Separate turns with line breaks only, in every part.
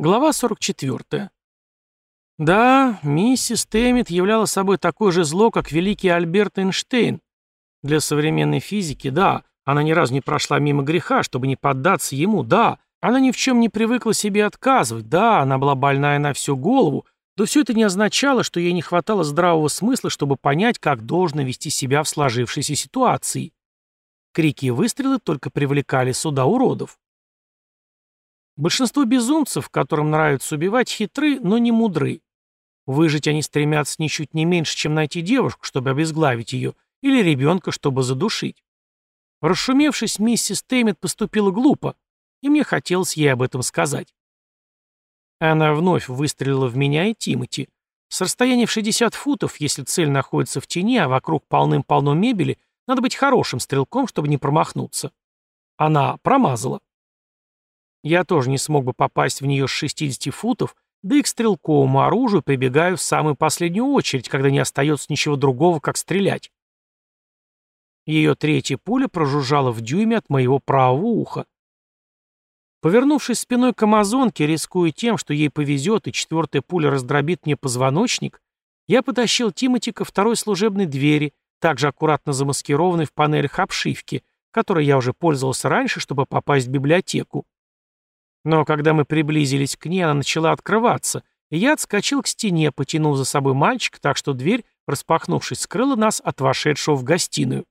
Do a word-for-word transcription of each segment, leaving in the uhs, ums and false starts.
Глава сорок четвёртая. Да, миссис Тэммит являла собой такое же зло, как великий Альберт Эйнштейн. Для современной физики, да, она ни разу не прошла мимо греха, чтобы не поддаться ему, да, она ни в чем не привыкла себе отказывать, да, она была больная на всю голову, но все это не означало, что ей не хватало здравого смысла, чтобы понять, как должно вести себя в сложившейся ситуации. Крики и выстрелы только привлекали сюда уродов. Большинство безумцев, которым нравится убивать, хитры, но не мудры. Выжить они стремятся ничуть не меньше, чем найти девушку, чтобы обезглавить ее, или ребенка, чтобы задушить. Расшумевшись, миссис Тэммит поступила глупо, и мне хотелось ей об этом сказать. Она вновь выстрелила в меня и Тимоти. С расстояния в шестьдесят футов, если цель находится в тени, а вокруг полным-полно мебели, надо быть хорошим стрелком, чтобы не промахнуться. Она промазала. Я тоже не смог бы попасть в нее с шестидесяти футов, да и к стрелковому оружию прибегаю в самую последнюю очередь, когда не остается ничего другого, как стрелять. Ее третья пуля прожужжала в дюйме от моего правого уха. Повернувшись спиной к амазонке, рискуя тем, что ей повезет и четвертая пуля раздробит мне позвоночник, я потащил Тимоти ко второй служебной двери, также аккуратно замаскированной в панелях обшивки, которой я уже пользовался раньше, чтобы попасть в библиотеку. Но когда мы приблизились к ней, она начала открываться, и я отскочил к стене, потянув за собой мальчика, так что дверь, распахнувшись, скрыла нас от вошедшего в гостиную.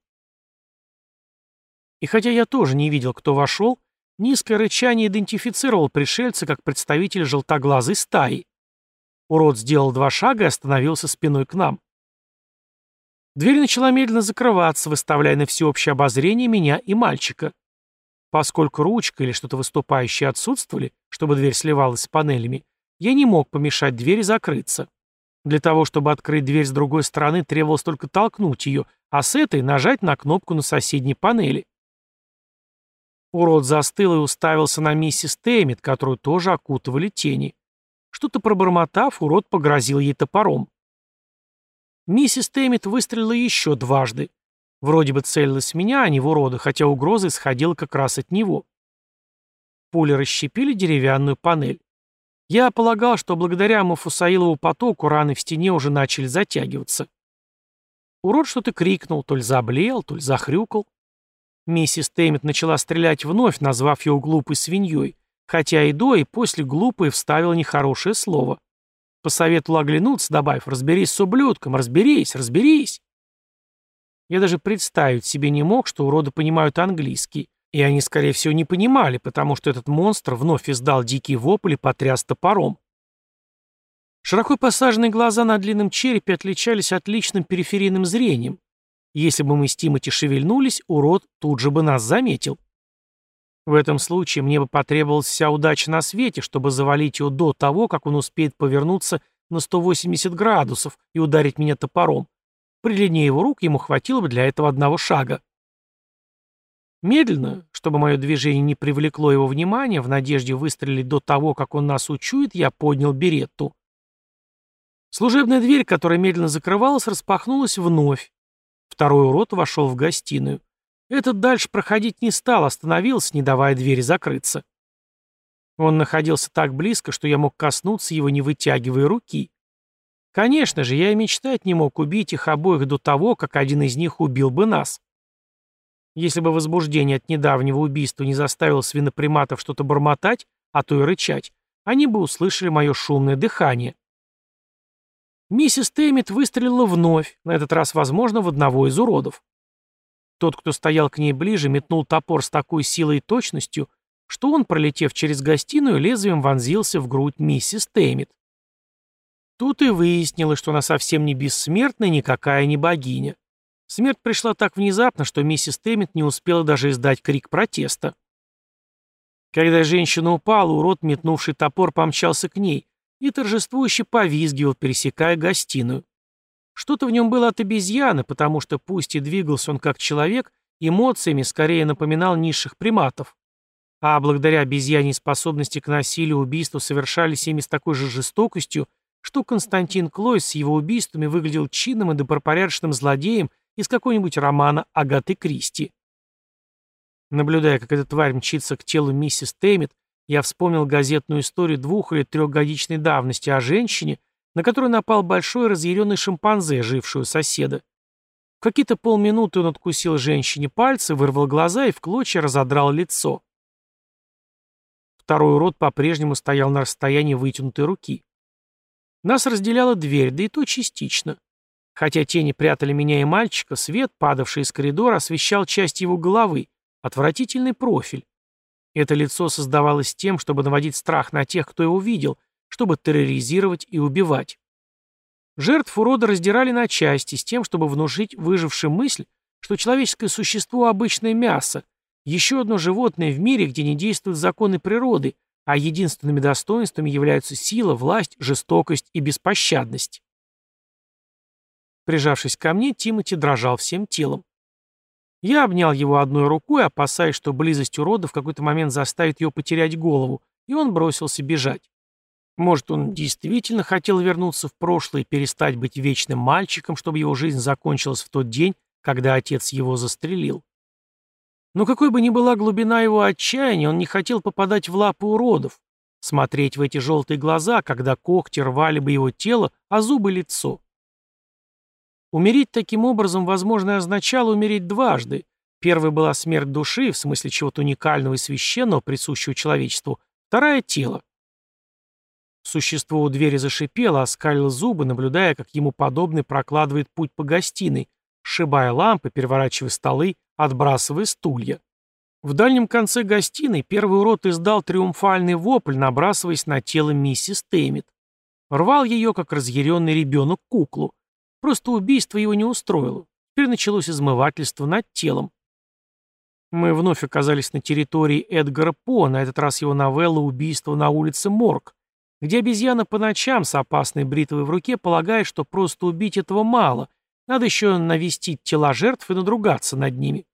И хотя я тоже не видел, кто вошел, низкое рычание идентифицировал пришельца как представителя желтоглазой стаи. Урод сделал два шага и остановился спиной к нам. Дверь начала медленно закрываться, выставляя на всеобщее обозрение меня и мальчика. Поскольку ручка или что-то выступающее отсутствовали, чтобы дверь сливалась с панелями, я не мог помешать двери закрыться. Для того, чтобы открыть дверь с другой стороны, требовалось только толкнуть ее, а с этой нажать на кнопку на соседней панели. Урод застыл и уставился на миссис Тэммит, которую тоже окутывали тени. Что-то пробормотав, урод погрозил ей топором. Миссис Тэммит выстрелила еще дважды. Вроде бы целилась в меня, а не в урода, хотя угроза исходила как раз от него. Пули расщепили деревянную панель. Я полагал, что благодаря Мафусаилову потоку раны в стене уже начали затягиваться. Урод что-то крикнул, то ли заблеял, то ли захрюкал. Миссис Тэммит начала стрелять вновь, назвав его глупой свиньей, хотя и до, и после глупой вставила нехорошее слово. Посоветовала оглянуться, добавив: «Разберись с ублюдком, разберись, разберись». Я даже представить себе не мог, что уроды понимают английский, и они, скорее всего, не понимали, потому что этот монстр вновь издал дикий вопль и потряс топором. Широко посаженные глаза на длинном черепе отличались отличным периферийным зрением. Если бы мы с Тимоти шевельнулись, урод тут же бы нас заметил. В этом случае мне бы потребовалась вся удача на свете, чтобы завалить его до того, как он успеет повернуться на сто восемьдесят градусов и ударить меня топором. При длине его рук ему хватило бы для этого одного шага. Медленно, чтобы мое движение не привлекло его внимания, в надежде выстрелить до того, как он нас учует, я поднял беретту. Служебная дверь, которая медленно закрывалась, распахнулась вновь. Второй урод вошел в гостиную. Этот дальше проходить не стал, остановился, не давая двери закрыться. Он находился так близко, что я мог коснуться его, не вытягивая руки. Конечно же, я и мечтать не мог убить их обоих до того, как один из них убил бы нас. Если бы возбуждение от недавнего убийства не заставило свиноприматов что-то бормотать, а то и рычать, они бы услышали мое шумное дыхание. Миссис Тэммит выстрелила вновь, на этот раз, возможно, в одного из уродов. Тот, кто стоял к ней ближе, метнул топор с такой силой и точностью, что он, пролетев через гостиную, лезвием вонзился в грудь миссис Тэммит. Тут и выяснилось, что она совсем не бессмертная, никакая не богиня. Смерть пришла так внезапно, что миссис Тэммит не успела даже издать крик протеста. Когда женщина упала, урод, метнувший топор, помчался к ней и торжествующе повизгивал, пересекая гостиную. Что-то в нем было от обезьяны, потому что, пусть и двигался он как человек, эмоциями скорее напоминал низших приматов. А благодаря обезьяньей способности к насилию убийства совершались ими с такой же жестокостью, что Константин Клойс с его убийствами выглядел чинным и добропорядочным злодеем из какого-нибудь романа Агаты Кристи. Наблюдая, как эта тварь мчится к телу миссис Тэммит, Я вспомнил газетную историю двух- или трехгодичной давности о женщине, на которую напал большой разъяренный шимпанзе, живший у соседа. В какие-то полминуты он откусил женщине пальцы, вырвал глаза и в клочья разодрал лицо. Второй урод по-прежнему стоял на расстоянии вытянутой руки. Нас разделяла дверь, да и то частично. Хотя тени прятали меня и мальчика, свет, падавший из коридора, освещал часть его головы, отвратительный профиль. Это лицо создавалось тем, чтобы наводить страх на тех, кто его видел, чтобы терроризировать и убивать. Жертв урода раздирали на части с тем, чтобы внушить выжившим мысль, что человеческое существо – обычное мясо, еще одно животное в мире, где не действуют законы природы, а единственными достоинствами являются сила, власть, жестокость и беспощадность. Прижавшись ко мне, Тимоти дрожал всем телом. Я обнял его одной рукой, опасаясь, что близость урода в какой-то момент заставит его потерять голову, и он бросился бежать. Может, он действительно хотел вернуться в прошлое и перестать быть вечным мальчиком, чтобы его жизнь закончилась в тот день, когда отец его застрелил. Но какой бы ни была глубина его отчаяния, он не хотел попадать в лапы уродов, смотреть в эти желтые глаза, когда когти рвали бы его тело, а зубы — лицо. Умереть таким образом, возможно, означало умереть дважды. Первая была смерть души, в смысле чего-то уникального и священного, присущего человечеству, вторая — тело. Существо у двери зашипело, оскалило зубы, наблюдая, как ему подобный прокладывает путь по гостиной, сшибая лампы, переворачивая столы, отбрасывая стулья. В дальнем конце гостиной первый урод издал триумфальный вопль, набрасываясь на тело миссис Теймит. Рвал ее, как разъяренный ребенок, куклу. Просто убийство его не устроило. Теперь началось измывательство над телом. Мы вновь оказались на территории Эдгара По, на этот раз его новелла «Убийство на улице Морг», где обезьяна по ночам с опасной бритвой в руке полагает, что просто убить этого мало, надо еще навестить тела жертв и надругаться над ними.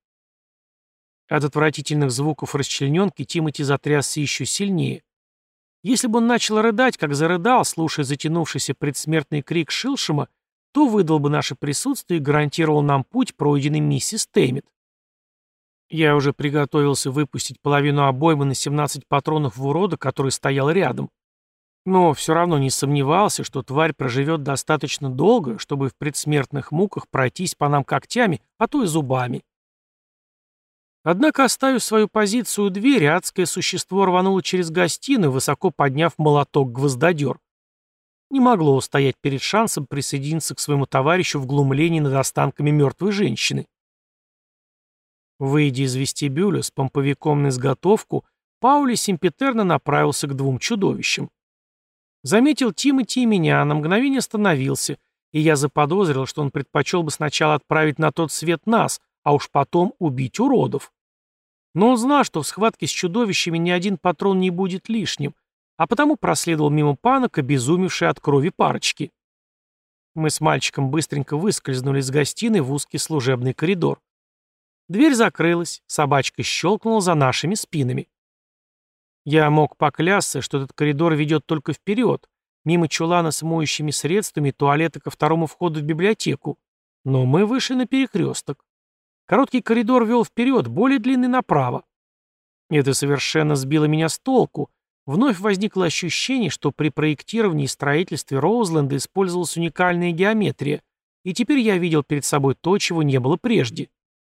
От отвратительных звуков расчлененки Тимоти затрясся еще сильнее. Если бы он начал рыдать, как зарыдал, слушая затянувшийся предсмертный крик Шилшема, то выдал бы наше присутствие и гарантировал нам путь, пройденный миссис Теймит. Я уже приготовился выпустить половину обоймы на семнадцать патронов в урода, который стоял рядом. Но все равно не сомневался, что тварь проживет достаточно долго, чтобы в предсмертных муках пройтись по нам когтями, а то и зубами. Однако, оставив свою позицию у двери, адское существо рвануло через гостиную, высоко подняв молоток-гвоздодер. Не могло устоять перед шансом присоединиться к своему товарищу в глумлении над останками мертвой женщины. Выйдя из вестибюля с помповиком на изготовку, Паули семпетерно направился к двум чудовищам. Заметил Тимоти и меня, на мгновение остановился, и я заподозрил, что он предпочел бы сначала отправить на тот свет нас, а уж потом убить уродов. Но он знал, что в схватке с чудовищами ни один патрон не будет лишним, а потому проследовал мимо панок, обезумевшей от крови парочки. Мы с мальчиком быстренько выскользнули из гостиной в узкий служебный коридор. Дверь закрылась, собачка щелкнула за нашими спинами. Я мог поклясться, что этот коридор ведет только вперед, мимо чулана с моющими средствами и туалета ко второму входу в библиотеку. Но мы вышли на перекресток. Короткий коридор вел вперед, более длинный направо. Это совершенно сбило меня с толку. Вновь возникло ощущение, что при проектировании и строительстве Роузленда использовалась уникальная геометрия, и теперь я видел перед собой то, чего не было прежде.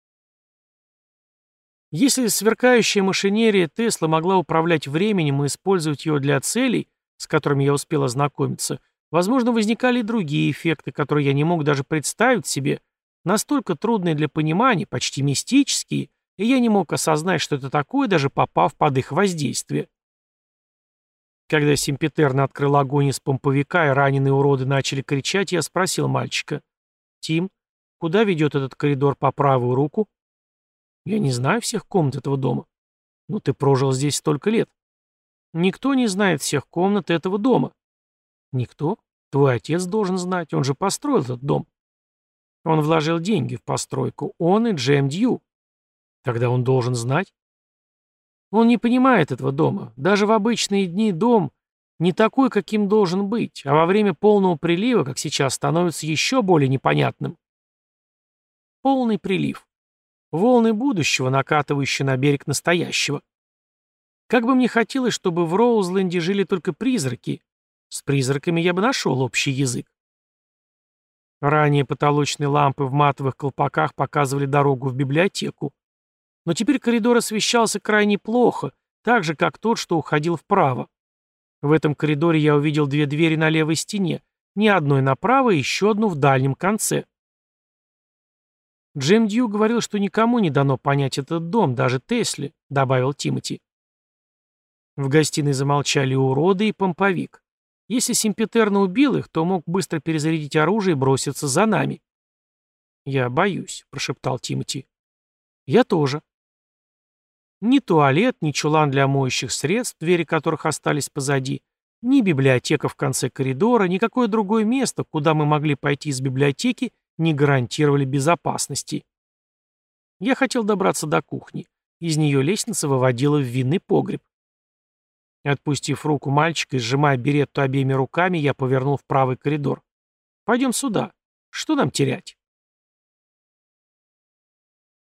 Если сверкающая машинерия Тесла могла управлять временем и использовать его для целей, с которыми я успел ознакомиться, возможно, возникали и другие эффекты, которые я не мог даже представить себе, настолько трудные для понимания, почти мистические, и я не мог осознать, что это такое, даже попав под их воздействие. Когда Семпетерно открыл огонь из помповика и раненые уроды начали кричать, я спросил мальчика: «Тим, куда ведет этот коридор по правую руку?» «Я не знаю всех комнат этого дома». «Ну ты прожил здесь столько лет». «Никто не знает всех комнат этого дома». «Никто? Твой отец должен знать, он же построил этот дом». «Он вложил деньги в постройку, он и Джем Дью». «Тогда он должен знать». «Он не понимает этого дома. Даже в обычные дни дом не такой, каким должен быть, а во время полного прилива, как сейчас, становится еще более непонятным». Полный прилив. Волны будущего, накатывающие на берег настоящего. Как бы мне хотелось, чтобы в Роузленде жили только призраки. С призраками я бы нашел общий язык. Ранее потолочные лампы в матовых колпаках показывали дорогу в библиотеку. Но теперь коридор освещался крайне плохо, так же, как тот, что уходил вправо. В этом коридоре я увидел две двери на левой стене, ни одной направо и еще одну в дальнем конце. «Джем Дью говорил, что никому не дано понять этот дом, даже Тесле», — добавил Тимоти. В гостиной замолчали уроды и помповик. Если Симпетерно убил их, то мог быстро перезарядить оружие и броситься за нами. «Я боюсь», — прошептал Тимоти. «Я тоже». Ни туалет, ни чулан для моющих средств, двери которых остались позади, ни библиотека в конце коридора, ни какое другое место, куда мы могли пойти из библиотеки, не гарантировали безопасности. Я хотел добраться до кухни. Из нее лестница выводила в винный погреб. Отпустив руку мальчика и сжимая беретту обеими руками, я повернул в правый коридор. «Пойдем сюда. Что нам терять?»